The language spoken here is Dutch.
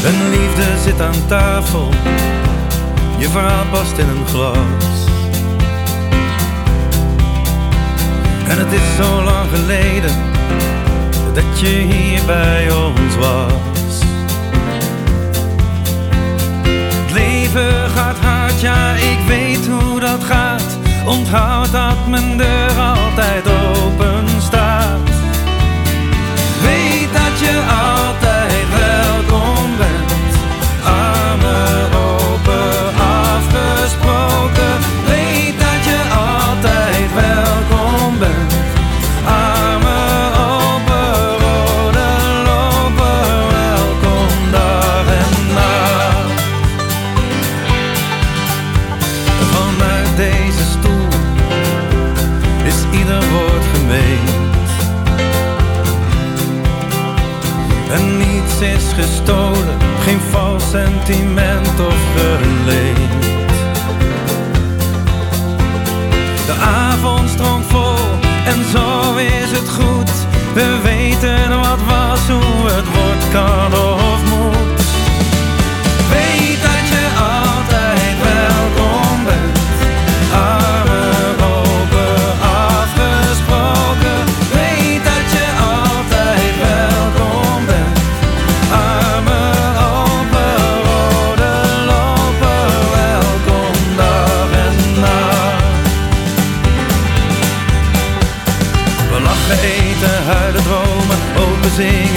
Een liefde zit aan tafel, je verhaal past in een glas. En het is zo lang geleden dat je hier bij ons was. Het leven gaat hard, ja ik weet hoe dat gaat. Onthoud dat mijn deur altijd open staat. Weet dat je altijd welkom bent. Armen open, afgesproken. Weet dat je altijd welkom bent. Armen open, rode lopen. Welkom dag en nacht. Vanuit deze stoel is ieder woord gemeend. En niets is gestolen, geen vals sentiment of geleend. De avond stroomt vol en zo is het goed. We weten wat was, hoe het wordt, kan of moet. Weet dat je altijd welkom bent. Armen open, afgesproken. Weet dat je altijd welkom bent. Armen open, rode lopen. Welkom dag en nacht. We lachen, eten, huilen, dromen, open zingen.